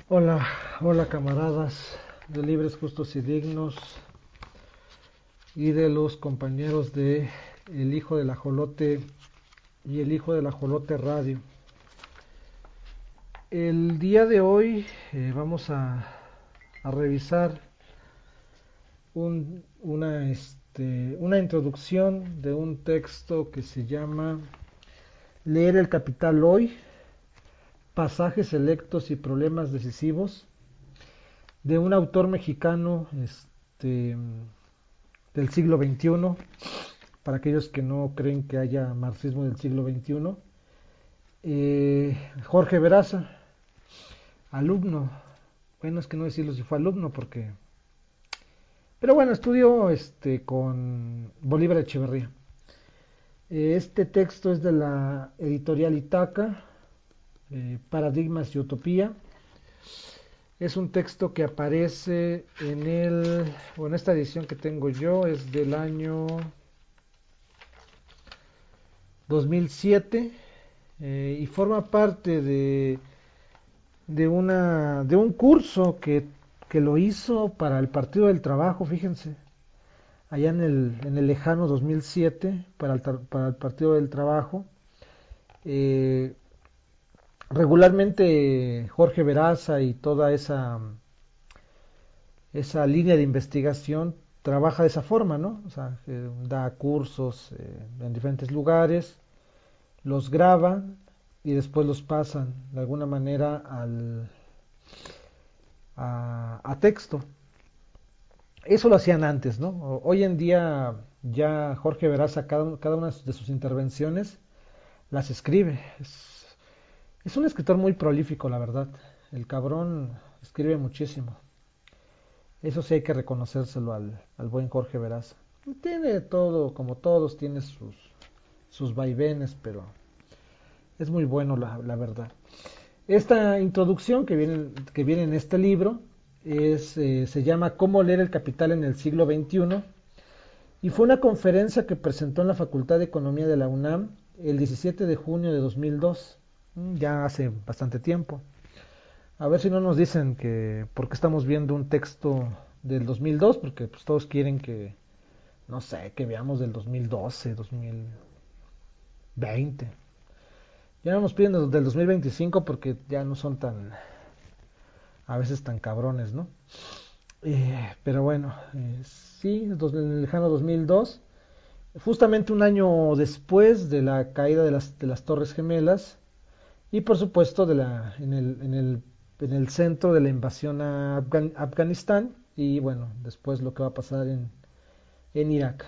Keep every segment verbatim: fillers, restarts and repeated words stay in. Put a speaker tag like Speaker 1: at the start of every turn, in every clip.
Speaker 1: Hola, hola camaradas de Libres, Justos y Dignos y de los compañeros de El Hijo del Ajolote y El Hijo del Ajolote Radio. El día de hoy eh, vamos a, a revisar un, una, este, una introducción de un texto que se llama Leer el Capital hoy, pasajes selectos y problemas decisivos, de un autor mexicano este, del siglo veintiuno, para aquellos que no creen que haya marxismo del siglo veintiuno. Eh, Jorge Veraza, alumno, bueno, es que no decirlo si fue alumno porque... Pero bueno, estudió este, con Bolívar Echeverría. Eh, este texto es de la editorial Itaca, eh, Paradigmas y Utopía. Es un texto que aparece en el, o en esta edición que tengo yo, es del año dos mil siete, eh, y forma parte de, de, una, de un curso que, que lo hizo para el Partido del Trabajo, fíjense, allá en el, en el lejano dos mil siete, para el, para el Partido del Trabajo. Eh, Regularmente Jorge Veraza y toda esa, esa línea de investigación trabaja de esa forma, ¿no? O sea, eh, da cursos eh, en diferentes lugares, los graba y después los pasan de alguna manera al, a, a texto. Eso lo hacían antes, ¿no? Hoy en día ya Jorge Veraza cada, cada una de sus intervenciones las escribe. Es, es un escritor muy prolífico, la verdad. El cabrón escribe muchísimo. Eso sí hay que reconocérselo al, al buen Jorge Veraza. Tiene todo, como todos, tiene sus, sus vaivenes, pero es muy bueno la, la verdad. Esta introducción que viene, que viene en este libro es, eh, se llama Cómo leer el capital en el siglo veintiuno, y fue una conferencia que presentó en la Facultad de Economía de la UNAM el diecisiete de junio de dos mil dos, ya hace bastante tiempo. A ver si no nos dicen que por qué estamos viendo un texto del dos mil dos, porque pues todos quieren que, no sé, que veamos del dos mil doce, dos mil veinte. Ya no nos piden del dos mil veinticinco porque ya no son tan, a veces tan cabrones, ¿no? Eh, pero bueno, eh, sí, en el lejano dos mil dos, justamente un año después de la caída de las, de las Torres Gemelas, y por supuesto de la, en, el, en, el, en el centro de la invasión a Afgan, Afganistán, y bueno, después lo que va a pasar en, en Irak.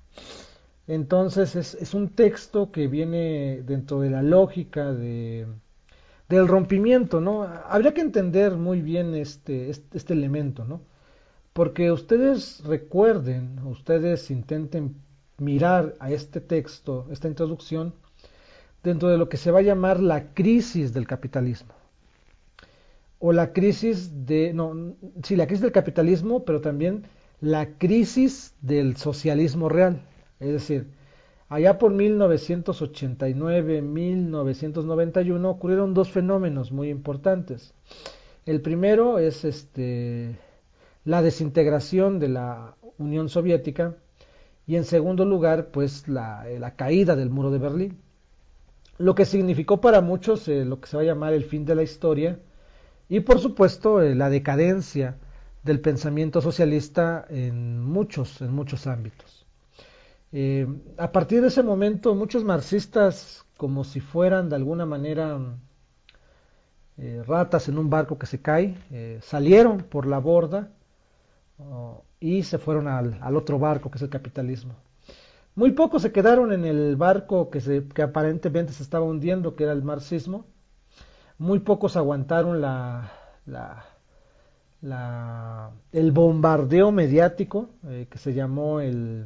Speaker 1: Entonces es, es un texto que viene dentro de la lógica de, del rompimiento, ¿no? Habría que entender muy bien este, este, este elemento, ¿no? Porque ustedes recuerden, ustedes intenten mirar a este texto, esta introducción, dentro de lo que se va a llamar la crisis del capitalismo. O la crisis de, no, sí, la crisis del capitalismo, pero también la crisis del socialismo real. Es decir, allá por mil novecientos ochenta y nueve, mil novecientos noventa y uno ocurrieron dos fenómenos muy importantes. El primero es este, la desintegración de la Unión Soviética, y en segundo lugar, pues la, la caída del muro de Berlín, lo que significó para muchos eh, lo que se va a llamar el fin de la historia, y por supuesto eh, la decadencia del pensamiento socialista en muchos, en muchos ámbitos. Eh, a partir de ese momento, muchos marxistas, como si fueran de alguna manera eh, ratas en un barco que se cae, eh, salieron por la borda, oh, y se fueron al, al, otro barco que es el capitalismo. Muy pocos se quedaron en el barco que, se, que aparentemente se estaba hundiendo, que era el marxismo. Muy pocos aguantaron la, la, la, el bombardeo mediático eh, que se llamó el,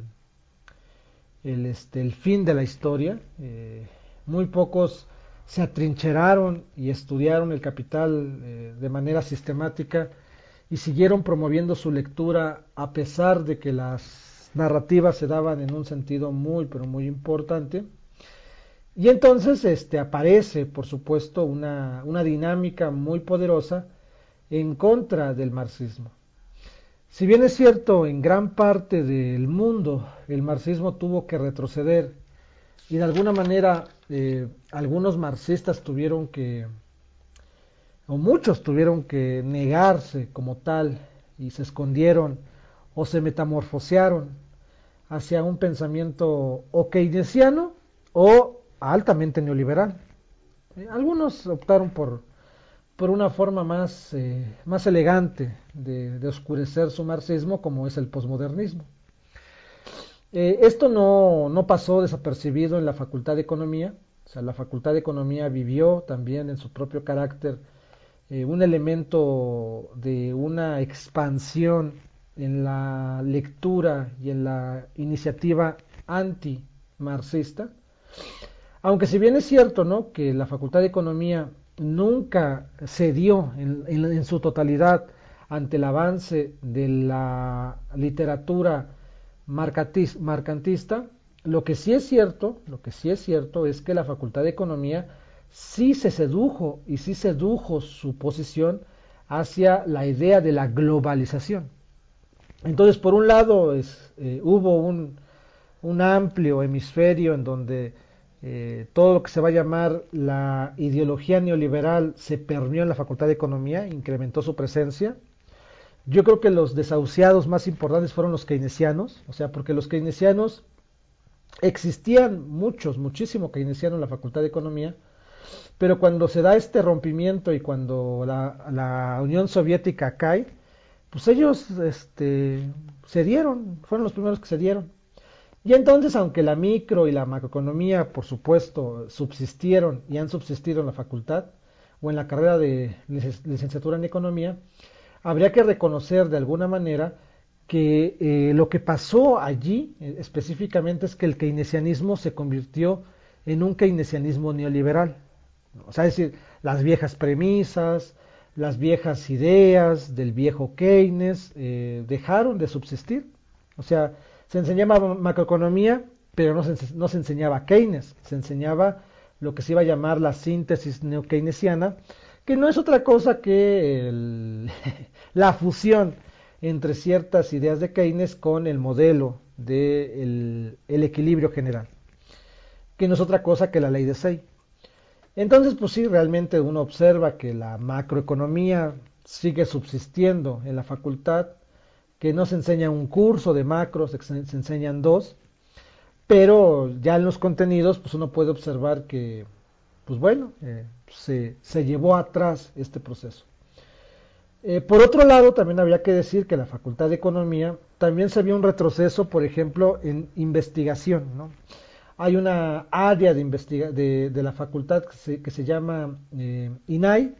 Speaker 1: el, este, el fin de la historia. Eh, muy pocos se atrincheraron y estudiaron el Capital eh, de manera sistemática y siguieron promoviendo su lectura a pesar de que las narrativas se daban en un sentido muy pero muy importante. Y entonces este, aparece, por supuesto, una, una dinámica muy poderosa en contra del marxismo. Si bien es cierto, en gran parte del mundo el marxismo tuvo que retroceder y de alguna manera eh, algunos marxistas tuvieron que, o muchos tuvieron que negarse como tal y se escondieron o se metamorfosearon hacia un pensamiento o keynesiano o altamente neoliberal. Eh, algunos optaron por, por una forma más, eh, más elegante de, de oscurecer su marxismo, como es el posmodernismo. Eh, esto no, no pasó desapercibido en la Facultad de Economía. O sea, la Facultad de Economía vivió también en su propio carácter eh, un elemento de una expansión en la lectura y en la iniciativa anti-marxista. Aunque si bien es cierto, ¿no?, que la Facultad de Economía nunca cedió en, en, en su totalidad ante el avance de la literatura mercantista, lo que sí es cierto, lo que sí es cierto es que la Facultad de Economía sí se sedujo y sí sedujo su posición hacia la idea de la globalización. Entonces, por un lado, es, eh, hubo un, un amplio hemisferio en donde eh, todo lo que se va a llamar la ideología neoliberal se permeó en la Facultad de Economía, incrementó su presencia. Yo creo que los desahuciados más importantes fueron los keynesianos, o sea, porque los keynesianos, existían muchos, muchísimo keynesiano en la Facultad de Economía, pero cuando se da este rompimiento y cuando la, la Unión Soviética cae, pues ellos este, cedieron, fueron los primeros que cedieron. Y entonces, aunque la micro y la macroeconomía, por supuesto, subsistieron y han subsistido en la facultad o en la carrera de licenciatura en economía, habría que reconocer de alguna manera que eh, lo que pasó allí eh, específicamente es que el keynesianismo se convirtió en un keynesianismo neoliberal. O sea, es decir, las viejas premisas, las viejas ideas del viejo Keynes eh, dejaron de subsistir. O sea, se enseñaba macroeconomía, pero no se, no se enseñaba Keynes, se enseñaba lo que se iba a llamar la síntesis neo-keynesiana, que no es otra cosa que el, la fusión entre ciertas ideas de Keynes con el modelo del de el equilibrio general, que no es otra cosa que la ley de Say. Entonces, pues sí, realmente uno observa que la macroeconomía sigue subsistiendo en la facultad, que no se enseña un curso de macros, se, se enseñan dos, pero ya en los contenidos, pues uno puede observar que, pues bueno, eh, se, se llevó atrás este proceso. Eh, por otro lado, también habría que decir que la Facultad de Economía también se vio un retroceso, por ejemplo, en investigación, ¿no? Hay una área de, investiga de, de la facultad que se, que se llama eh, I N A I,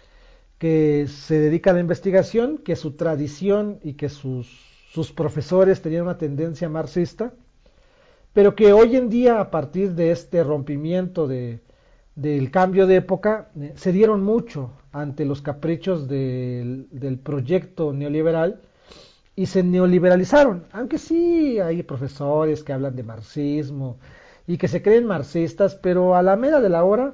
Speaker 1: que se dedica a la investigación, que su tradición y que sus, sus profesores tenían una tendencia marxista, pero que hoy en día, a partir de este rompimiento de, del cambio de época, eh, se dieron mucho ante los caprichos del, del proyecto neoliberal y se neoliberalizaron, aunque sí hay profesores que hablan de marxismo y que se creen marxistas, pero a la mera de la hora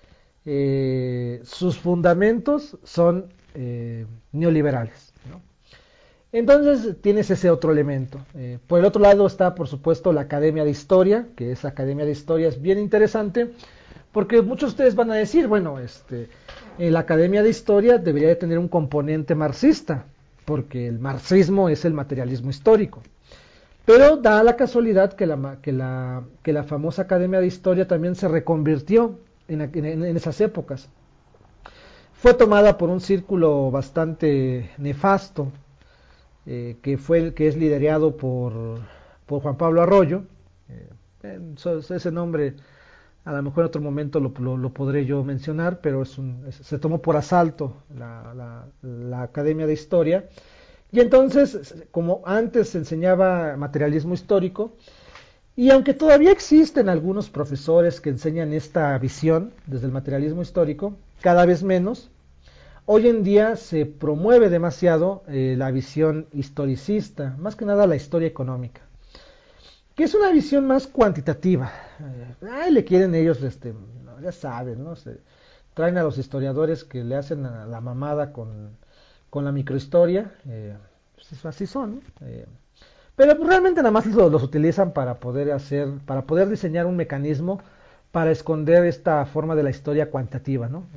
Speaker 1: eh, sus fundamentos son eh, neoliberales, ¿no? Entonces tienes ese otro elemento. Eh, por el otro lado está, por supuesto, la Academia de Historia, que esa Academia de Historia es bien interesante, porque muchos de ustedes van a decir, bueno, este, eh, la Academia de Historia debería de tener un componente marxista, porque el marxismo es el materialismo histórico. Pero da la casualidad que la, que la, que la famosa Academia de Historia también se reconvirtió en, en, en esas épocas. Fue tomada por un círculo bastante nefasto, eh, que, fue el, que es liderado por, por Juan Pablo Arroyo. Eh, ese nombre a lo mejor en otro momento lo, lo, lo podré yo mencionar, pero es un, es, se tomó por asalto la, la, la Academia de Historia. Y entonces, como antes se enseñaba materialismo histórico, y aunque todavía existen algunos profesores que enseñan esta visión desde el materialismo histórico, cada vez menos, hoy en día se promueve demasiado eh, la visión historicista, más que nada la historia económica, que es una visión más cuantitativa. Eh, ay, le quieren ellos, este, ya saben, ¿no? Se traen a los historiadores que le hacen a la mamada con con la microhistoria, eh, pues así son, ¿no? Eh, pero pues realmente nada más los, los utilizan para poder hacer, para poder diseñar un mecanismo para esconder esta forma de la historia cuantitativa, ¿no?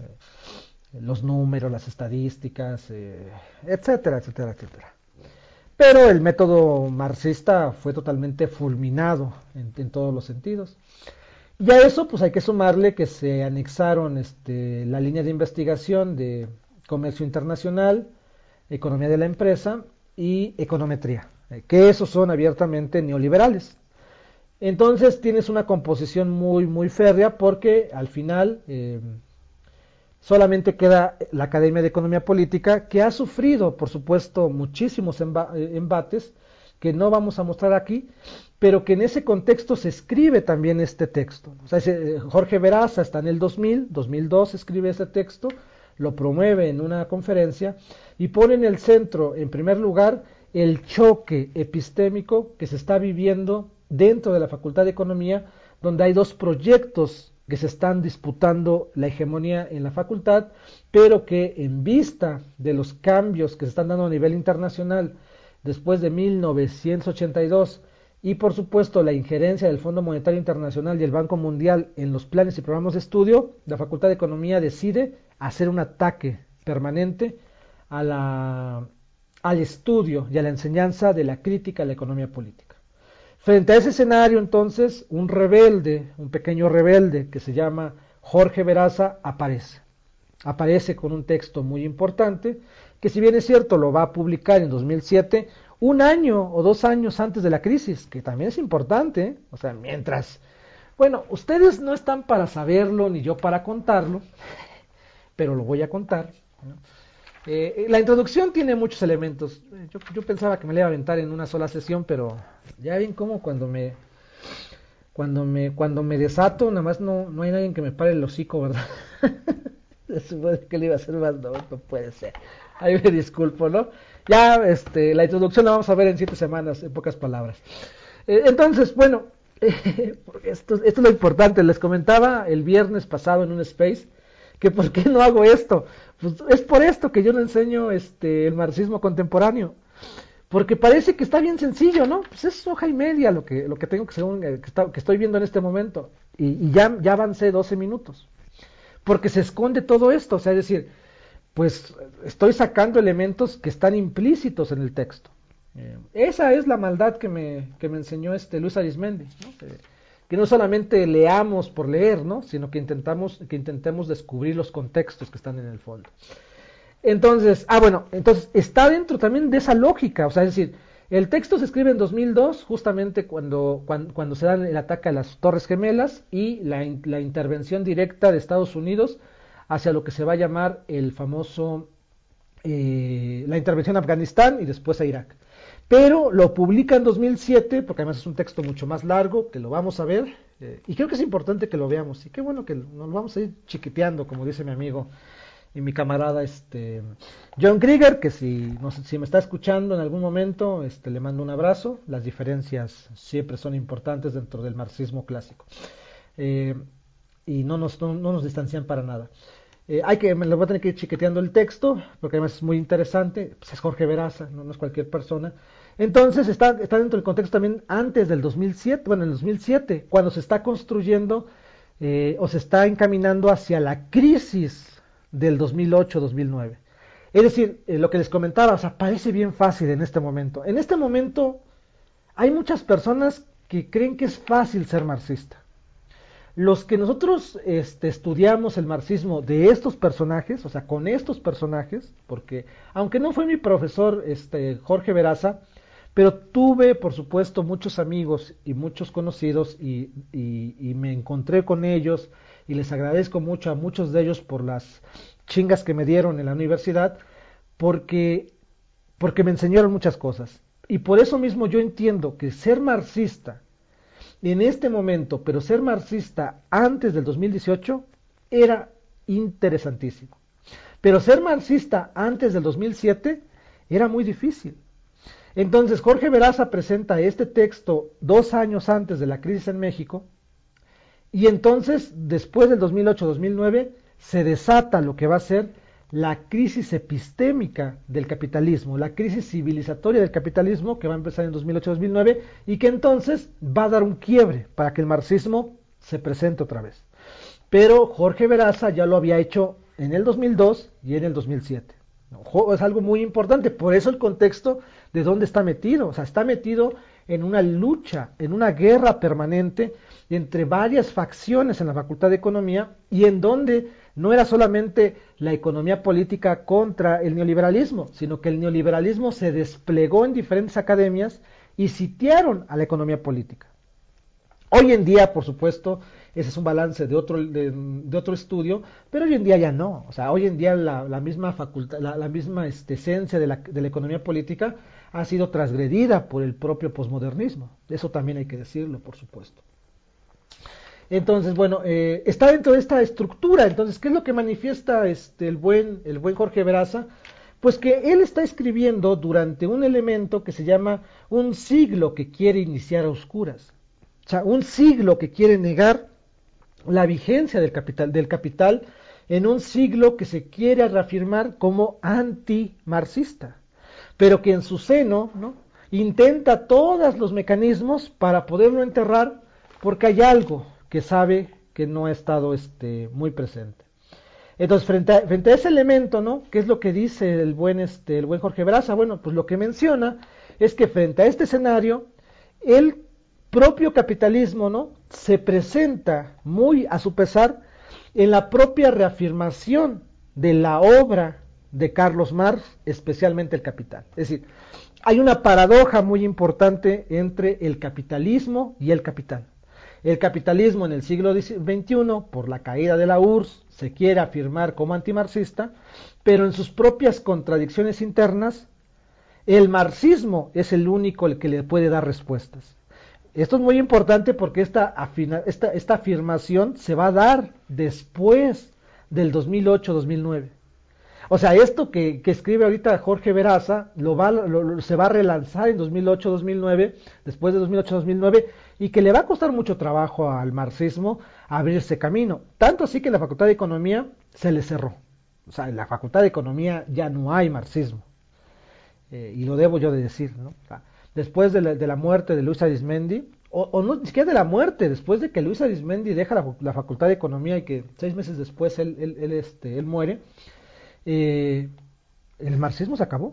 Speaker 1: Eh, los números, las estadísticas, eh, etcétera, etcétera, etcétera. Pero el método marxista fue totalmente fulminado en, en todos los sentidos. Y a eso pues hay que sumarle que se anexaron este, la línea de investigación de comercio internacional, economía de la empresa y econometría, eh, que esos son abiertamente neoliberales. Entonces tienes una composición muy, muy férrea porque al final eh, solamente queda la Academia de Economía Política, que ha sufrido, por supuesto, muchísimos embates que no vamos a mostrar aquí, pero que en ese contexto se escribe también este texto. O sea, Jorge Veraza está en el dos mil, dos mil dos escribe este texto, lo promueve en una conferencia y pone en el centro, en primer lugar, el choque epistémico que se está viviendo dentro de la Facultad de Economía, donde hay dos proyectos que se están disputando la hegemonía en la facultad, pero que en vista de los cambios que se están dando a nivel internacional después de mil novecientos ochenta y dos y por supuesto la injerencia del Fondo Monetario Internacional y el Banco Mundial en los planes y programas de estudio, la Facultad de Economía decide hacer un ataque permanente a la, al estudio y a la enseñanza de la crítica a la economía política. Frente a ese escenario, entonces, un rebelde, un pequeño rebelde que se llama Jorge Veraza aparece. Aparece con un texto muy importante, que si bien es cierto lo va a publicar en dos mil siete, un año o dos años antes de la crisis, que también es importante, ¿eh? O sea, mientras... Bueno, ustedes no están para saberlo, ni yo para contarlo, pero lo voy a contar, ¿no? Eh, la introducción tiene muchos elementos. Yo, yo pensaba que me la iba a aventar en una sola sesión, pero ya ven cómo cuando me cuando me cuando me desato, nada más no, no hay nadie que me pare el hocico, ¿verdad? Se supone que le iba a hacer más, no, no puede ser. Ahí me disculpo, ¿no? Ya, este, la introducción la vamos a ver en siete semanas, en pocas palabras. Eh, entonces, bueno, eh, esto, esto es lo importante. Les comentaba el viernes pasado en un space que por qué no hago esto. Pues es por esto que yo le enseño este, el marxismo contemporáneo. Porque parece que está bien sencillo, ¿no? Pues es hoja y media lo que, lo que tengo que, según, que, está, que estoy viendo en este momento. Y, y ya, ya avancé doce minutos. Porque se esconde todo esto. O sea, es decir, pues estoy sacando elementos que están implícitos en el texto. Eh, esa es la maldad que me, que me enseñó este Luis Arizmendi, ¿no? Que, que no solamente leamos por leer, ¿no? Sino que intentamos, que intentemos descubrir los contextos que están en el fondo. Entonces, ah, bueno, entonces está dentro también de esa lógica, o sea, es decir, el texto se escribe en dos mil dos, justamente cuando, cuando, cuando se da el ataque a las Torres Gemelas y la, la intervención directa de Estados Unidos hacia lo que se va a llamar el famoso, eh, la intervención a Afganistán y después a Irak. Pero lo publica en dos mil siete, porque además es un texto mucho más largo, que lo vamos a ver, eh, y creo que es importante que lo veamos, y qué bueno que nos lo vamos a ir chiquiteando, como dice mi amigo y mi camarada este John Krieger, que si, no sé, si me está escuchando en algún momento, este, le mando un abrazo. Las diferencias siempre son importantes dentro del marxismo clásico, eh, y no nos, no, no nos distancian para nada. Eh, hay que, me lo voy a tener que ir chiqueteando el texto, porque además es muy interesante, pues es Jorge Veraza, no, no es cualquier persona. Entonces está, está dentro del contexto también antes del dos mil siete, bueno, en el dos mil siete, cuando se está construyendo eh, o se está encaminando hacia la crisis del dos mil ocho dos mil nueve. Es decir, eh, lo que les comentaba, o sea, parece bien fácil en este momento. En este momento hay muchas personas que creen que es fácil ser marxista. Los que nosotros este, estudiamos el marxismo de estos personajes, o sea, con estos personajes, porque aunque no fue mi profesor este, Jorge Veraza, pero tuve, por supuesto, muchos amigos y muchos conocidos y, y, y me encontré con ellos y les agradezco mucho a muchos de ellos por las chingas que me dieron en la universidad, porque, porque me enseñaron muchas cosas. Y por eso mismo yo entiendo que ser marxista en este momento, pero ser marxista antes del dos mil dieciocho era interesantísimo. Pero ser marxista antes del dos mil siete era muy difícil. Entonces Jorge Veraza presenta este texto dos años antes de la crisis en México, y entonces después del dos mil ocho dos mil nueve se desata lo que va a ser la crisis epistémica del capitalismo, la crisis civilizatoria del capitalismo que va a empezar en dos mil ocho dos mil nueve y que entonces va a dar un quiebre para que el marxismo se presente otra vez. Pero Jorge Veraza ya lo había hecho en el dos mil dos y en el dos mil siete. Es algo muy importante, por eso el contexto de dónde está metido, o sea, está metido en una lucha, en una guerra permanente entre varias facciones en la Facultad de Economía y en donde no era solamente la economía política contra el neoliberalismo, sino que el neoliberalismo se desplegó en diferentes academias y sitiaron a la economía política. Hoy en día, por supuesto, ese es un balance de otro, de, de otro estudio, pero hoy en día ya no. O sea, hoy en día la, la misma facultad, la, la misma este, esencia de la, de la economía política ha sido transgredida por el propio posmodernismo. Eso también hay que decirlo, por supuesto. Entonces, bueno, eh, está dentro de esta estructura. Entonces, ¿qué es lo que manifiesta este, el, buen, el buen Jorge Veraza? Pues que él está escribiendo durante un elemento que se llama un siglo que quiere iniciar a oscuras. O sea, un siglo que quiere negar la vigencia del capital, del capital en un siglo que se quiere reafirmar como antimarxista, pero que en su seno, ¿no?, intenta todos los mecanismos para poderlo enterrar porque hay algo que sabe que no ha estado este, muy presente. Entonces, frente a, frente a ese elemento, ¿no?, ¿qué es lo que dice el buen, este, el buen Jorge Veraza? Bueno, pues lo que menciona es que frente a este escenario, el propio capitalismo, ¿no?, se presenta muy a su pesar en la propia reafirmación de la obra de Carlos Marx, especialmente el Capital. Es decir, hay una paradoja muy importante entre el capitalismo y el capital. El capitalismo en el siglo veintiuno, por la caída de la U R S S, se quiere afirmar como antimarxista, pero en sus propias contradicciones internas, el marxismo es el único el que le puede dar respuestas. Esto es muy importante porque esta, afina, esta, esta afirmación se va a dar después del dos mil ocho dos mil nueve. O sea, esto que, que escribe ahorita Jorge Veraza lo va, lo, lo, se va a relanzar en dos mil ocho dos mil nueve, después de dos mil ocho dos mil nueve, y que le va a costar mucho trabajo al marxismo abrirse camino. Tanto así que en la Facultad de Economía se le cerró. O sea, en la Facultad de Economía ya no hay marxismo. Eh, y lo debo yo de decir, ¿no? O sea, después de la, de la muerte de Luis Arizmendi, o, o no, ni siquiera de la muerte, después de que Luis Arizmendi deja la, la Facultad de Economía y que seis meses después él, él, él, este, él muere, eh, el marxismo se acabó.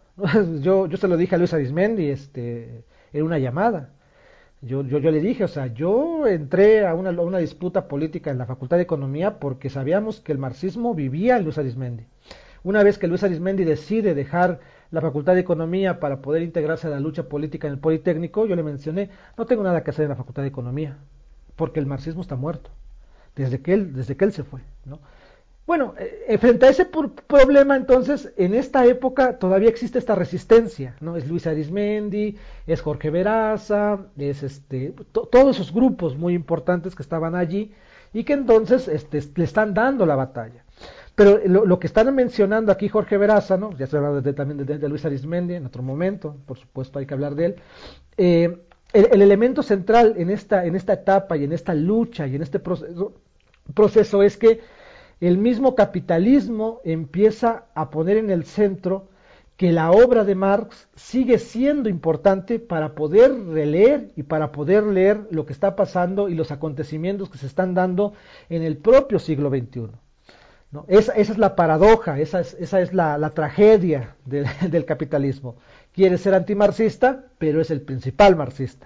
Speaker 1: yo, yo se lo dije a Luis Arizmendi este, en una llamada. Yo, yo, yo le dije, o sea, yo entré a una, a una disputa política en la Facultad de Economía porque sabíamos que el marxismo vivía en Luis Arizmendi. Una vez que Luis Arizmendi decide dejar la Facultad de Economía para poder integrarse a la lucha política en el Politécnico, yo le mencioné, no tengo nada que hacer en la Facultad de Economía, porque el marxismo está muerto, desde que él, desde que él se fue, ¿no? Bueno, eh, frente a ese problema, entonces, en esta época todavía existe esta resistencia, ¿no? Es Luis Arizmendi, es Jorge Veraza, es este, to todos esos grupos muy importantes que estaban allí y que entonces este, le están dando la batalla. Pero lo, lo que están mencionando aquí Jorge Veraza, ¿no?, ya estoy hablando de, también de, de Luis Arizmendi en otro momento, por supuesto hay que hablar de él, eh, el, el elemento central en esta, en esta etapa y en esta lucha y en este proceso, proceso es que el mismo capitalismo empieza a poner en el centro que la obra de Marx sigue siendo importante para poder releer y para poder leer lo que está pasando y los acontecimientos que se están dando en el propio siglo veintiuno. ¿No? Esa, esa es la paradoja, esa es, esa es la, la tragedia de, del capitalismo. Quiere ser antimarxista, pero es el principal marxista.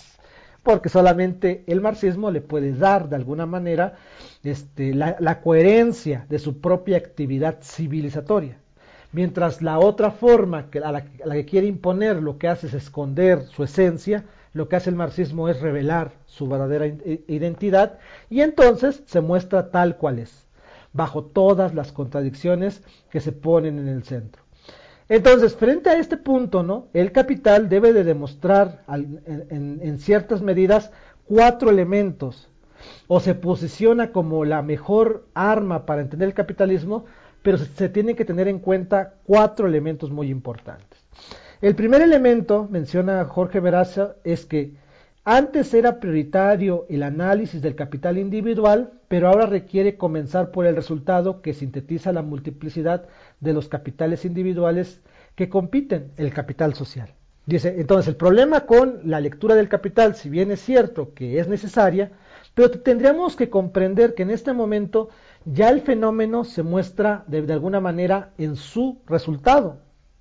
Speaker 1: Porque solamente el marxismo le puede dar de alguna manera este, la, la coherencia de su propia actividad civilizatoria. Mientras la otra forma que a, la, a la que quiere imponer lo que hace es esconder su esencia, lo que hace el marxismo es revelar su verdadera identidad y entonces se muestra tal cual es, bajo todas las contradicciones que se ponen en el centro. Entonces, frente a este punto, ¿no?, el capital debe de demostrar al, en, en, en ciertas medidas cuatro elementos, o se posiciona como la mejor arma para entender el capitalismo, pero se, se tienen que tener en cuenta cuatro elementos muy importantes. El primer elemento, menciona Jorge Veraza, es que Antes era prioritario el análisis del capital individual, pero ahora requiere comenzar por el resultado que sintetiza la multiplicidad de los capitales individuales que compiten, el capital social. Dice, entonces el problema con la lectura del capital, si bien es cierto que es necesaria, pero tendríamos que comprender que en este momento ya el fenómeno se muestra de, de alguna manera en su resultado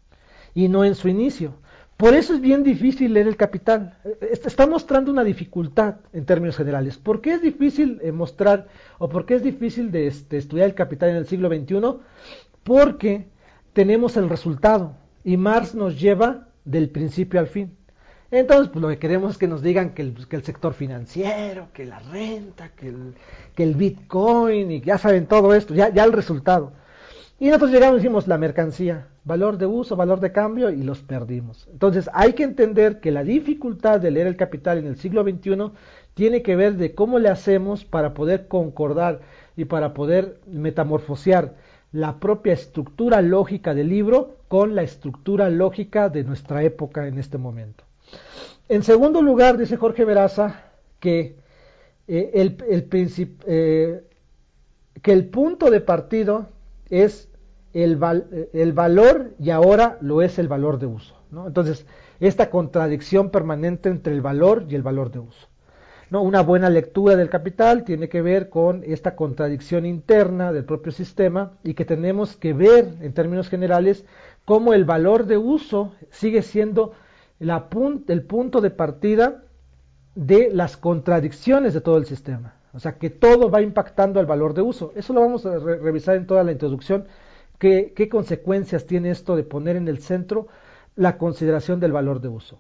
Speaker 1: y no en su inicio. Por eso es bien difícil leer el capital. Está mostrando una dificultad en términos generales. ¿Por qué es difícil eh, mostrar o por qué es difícil de, de estudiar el capital en el siglo veintiuno? Porque tenemos el resultado y Marx nos lleva del principio al fin. Entonces, pues lo que queremos es que nos digan que el, que el sector financiero, que la renta, que el, que el Bitcoin, y ya saben todo esto, ya, ya el resultado. Y nosotros llegamos y decimos la mercancía, valor de uso, valor de cambio, y los perdimos. Entonces hay que entender que la dificultad de leer el capital en el siglo veintiuno tiene que ver de cómo le hacemos para poder concordar y para poder metamorfosear la propia estructura lógica del libro con la estructura lógica de nuestra época en este momento. En segundo lugar, dice Jorge Veraza que, eh, el, el princip, eh, que el punto de partido es el, val, el valor y ahora lo es el valor de uso, ¿no? Entonces, esta contradicción permanente entre el valor y el valor de uso, ¿no? Una buena lectura del capital tiene que ver con esta contradicción interna del propio sistema y que tenemos que ver en términos generales cómo el valor de uso sigue siendo la pun el punto de partida de las contradicciones de todo el sistema. O sea, que todo va impactando al valor de uso. Eso lo vamos a re revisar en toda la introducción. ¿Qué, ¿Qué consecuencias tiene esto de poner en el centro la consideración del valor de uso?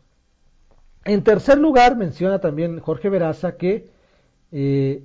Speaker 1: En tercer lugar, menciona también Jorge Veraza que eh,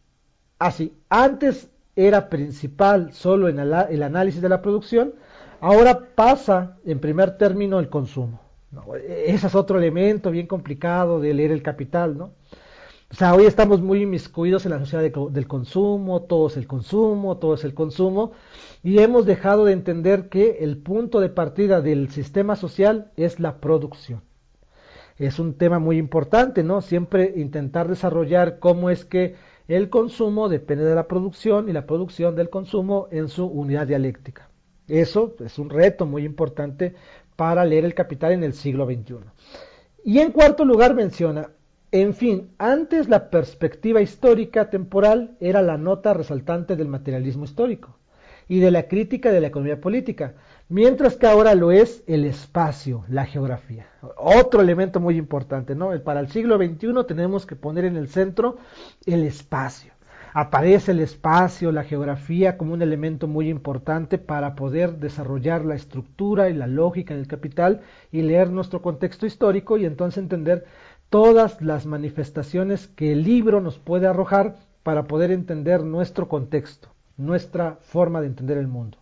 Speaker 1: así, antes era principal solo en el, el análisis de la producción, ahora pasa en primer término el consumo. No, ese es otro elemento bien complicado de leer el capital, ¿no? O sea, hoy estamos muy inmiscuidos en la sociedad de, del consumo, todo es el consumo, todo es el consumo, y hemos dejado de entender que el punto de partida del sistema social es la producción. Es un tema muy importante, ¿no? Siempre intentar desarrollar cómo es que el consumo depende de la producción y la producción del consumo en su unidad dialéctica. Eso es un reto muy importante para leer el capital en el siglo veintiuno. Y en cuarto lugar menciona, en fin, antes la perspectiva histórica temporal era la nota resaltante del materialismo histórico y de la crítica de la economía política, mientras que ahora lo es el espacio, la geografía. Otro elemento muy importante, ¿no? Para el siglo veintiuno tenemos que poner en el centro el espacio. Aparece el espacio, la geografía como un elemento muy importante para poder desarrollar la estructura y la lógica del capital y leer nuestro contexto histórico y entonces entender todas las manifestaciones que el libro nos puede arrojar para poder entender nuestro contexto, nuestra forma de entender el mundo.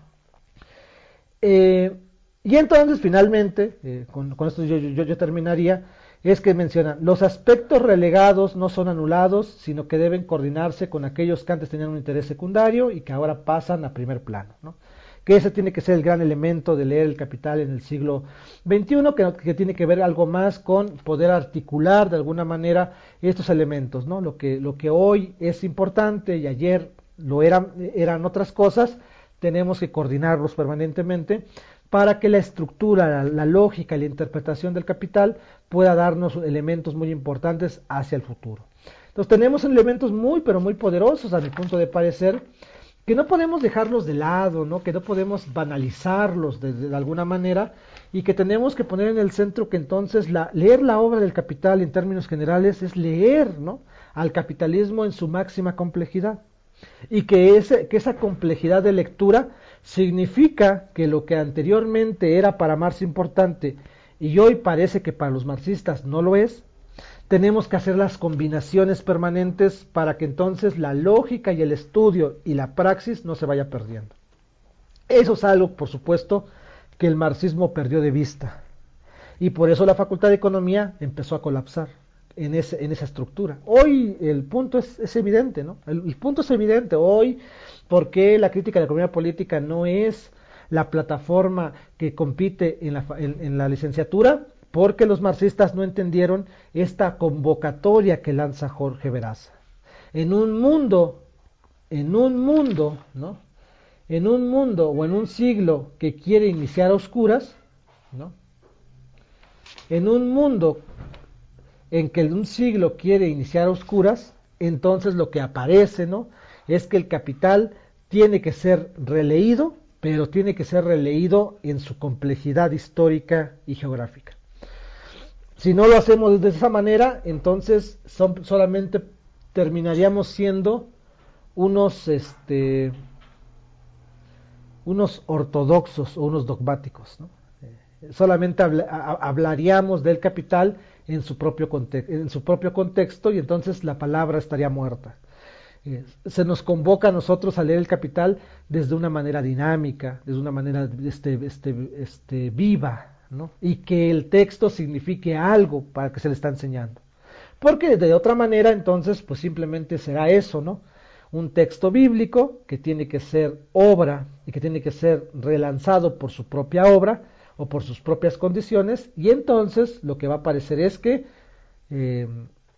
Speaker 1: Eh, y entonces finalmente, eh, con, con esto yo, yo, yo terminaría, es que menciona, los aspectos relegados no son anulados, sino que deben coordinarse con aquellos que antes tenían un interés secundario y que ahora pasan a primer plano, ¿no? Que ese tiene que ser el gran elemento de leer el capital en el siglo veintiuno, que, que tiene que ver algo más con poder articular de alguna manera estos elementos, ¿no? Lo que, lo que hoy es importante y ayer lo eran, eran otras cosas, tenemos que coordinarlos permanentemente para que la estructura, la, la lógica y la interpretación del capital pueda darnos elementos muy importantes hacia el futuro. Entonces tenemos elementos muy pero muy poderosos a mi punto de parecer, que no podemos dejarlos de lado, ¿no? Que no podemos banalizarlos de, de, de alguna manera y que tenemos que poner en el centro que entonces la, leer la obra del capital en términos generales es leer, ¿no?, al capitalismo en su máxima complejidad. Y que, ese, que esa complejidad de lectura significa que lo que anteriormente era para Marx importante y hoy parece que para los marxistas no lo es, tenemos que hacer las combinaciones permanentes para que entonces la lógica y el estudio y la praxis no se vaya perdiendo. Eso es algo, por supuesto, que el marxismo perdió de vista y por eso la Facultad de Economía empezó a colapsar en, ese, en esa estructura. Hoy el punto es, es evidente, ¿no? El, el punto es evidente hoy porque la crítica de la economía política no es la plataforma que compite en la, en, en la licenciatura, porque los marxistas no entendieron esta convocatoria que lanza Jorge Veraza. En un mundo, en un mundo, ¿no? En un mundo o en un siglo que quiere iniciar a oscuras, ¿no? En un mundo en que un siglo quiere iniciar a oscuras, entonces lo que aparece, ¿no? Es que el Capital tiene que ser releído, pero tiene que ser releído en su complejidad histórica y geográfica. Si no lo hacemos de esa manera, entonces son, solamente terminaríamos siendo unos, este, unos ortodoxos o unos dogmáticos, ¿no? Eh, solamente habla, a, hablaríamos del Capital en su, propio en su propio contexto y entonces la palabra estaría muerta. Eh, se nos convoca a nosotros a leer el Capital desde una manera dinámica, desde una manera este, este, este, viva, ¿no? Y que el texto signifique algo para que se le está enseñando. Porque de otra manera, entonces, pues simplemente será eso, ¿no? Un texto bíblico que tiene que ser obra y que tiene que ser relanzado por su propia obra o por sus propias condiciones, y entonces lo que va a parecer es que eh,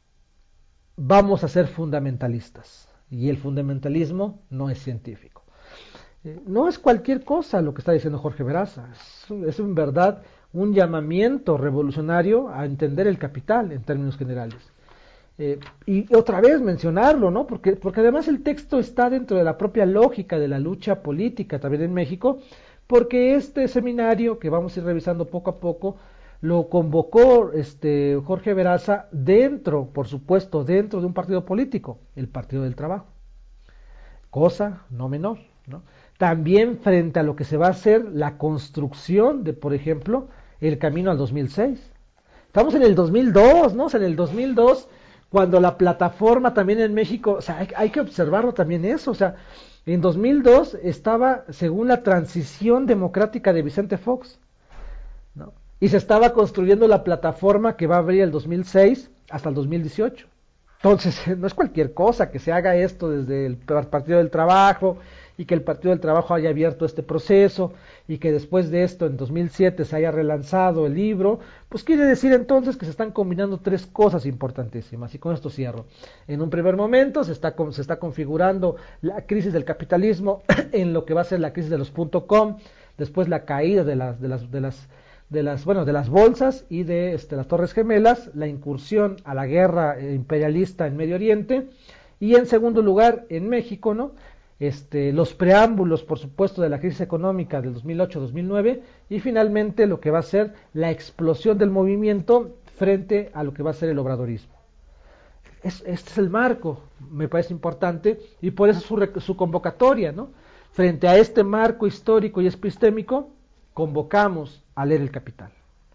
Speaker 1: vamos a ser fundamentalistas, y el fundamentalismo no es científico. Eh, no es cualquier cosa lo que está diciendo Jorge Veraza, es, es en verdad un llamamiento revolucionario a entender el Capital en términos generales. Eh, y otra vez mencionarlo, ¿no? Porque, porque además el texto está dentro de la propia lógica de la lucha política también en México, porque este seminario que vamos a ir revisando poco a poco lo convocó este Jorge Veraza dentro, por supuesto, dentro de un partido político, el Partido del Trabajo. Cosa no menor, ¿no? También frente a lo que se va a hacer la construcción de, por ejemplo, el camino al dos mil seis. Estamos en el dos mil dos, ¿no? O sea, en el dos mil dos, cuando la plataforma también en México, o sea, hay, hay que observarlo también eso, o sea, en dos mil dos estaba según la transición democrática de Vicente Fox, ¿no? Y se estaba construyendo la plataforma que va a abrir el dos mil seis hasta el dos mil dieciocho. Entonces, no es cualquier cosa que se haga esto desde el Partido del Trabajo y que el Partido del Trabajo haya abierto este proceso y que después de esto en dos mil siete se haya relanzado el libro, pues quiere decir entonces que se están combinando tres cosas importantísimas, y con esto cierro. En un primer momento se está, se está configurando la crisis del capitalismo en lo que va a ser la crisis de los .com, después la caída de las, de las, de las de las bueno de las bolsas y de este, las Torres Gemelas, la incursión a la guerra imperialista en Medio Oriente, y en segundo lugar en México, ¿no? Este, los preámbulos, por supuesto, de la crisis económica del dos mil ocho dos mil nueve, y finalmente lo que va a ser la explosión del movimiento frente a lo que va a ser el obradorismo. Es, este es el marco, me parece importante, y por eso su, su convocatoria, ¿no? Frente a este marco histórico y epistémico, convocamos a leer el Capital,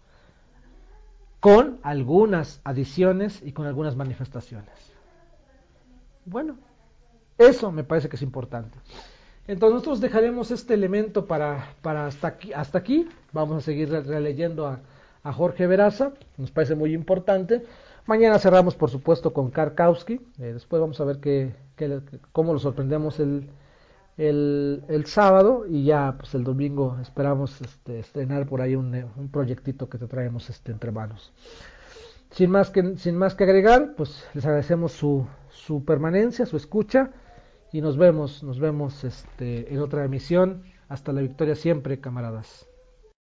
Speaker 1: con algunas adiciones y con algunas manifestaciones. Bueno, eso me parece que es importante. Entonces nosotros dejaremos este elemento para, para hasta aquí, hasta aquí. Vamos a seguir releyendo a, a Jorge Veraza, nos parece muy importante. Mañana cerramos, por supuesto, con Karkowski. Eh, después vamos a ver qué, qué, cómo lo sorprendemos el, el, el sábado, y ya pues el domingo esperamos este, estrenar por ahí un, un proyectito que te traemos este, entre manos. Sin más que, sin más que agregar, pues les agradecemos su, su permanencia, su escucha, y nos vemos, nos vemos este, en otra emisión. Hasta la victoria siempre, camaradas.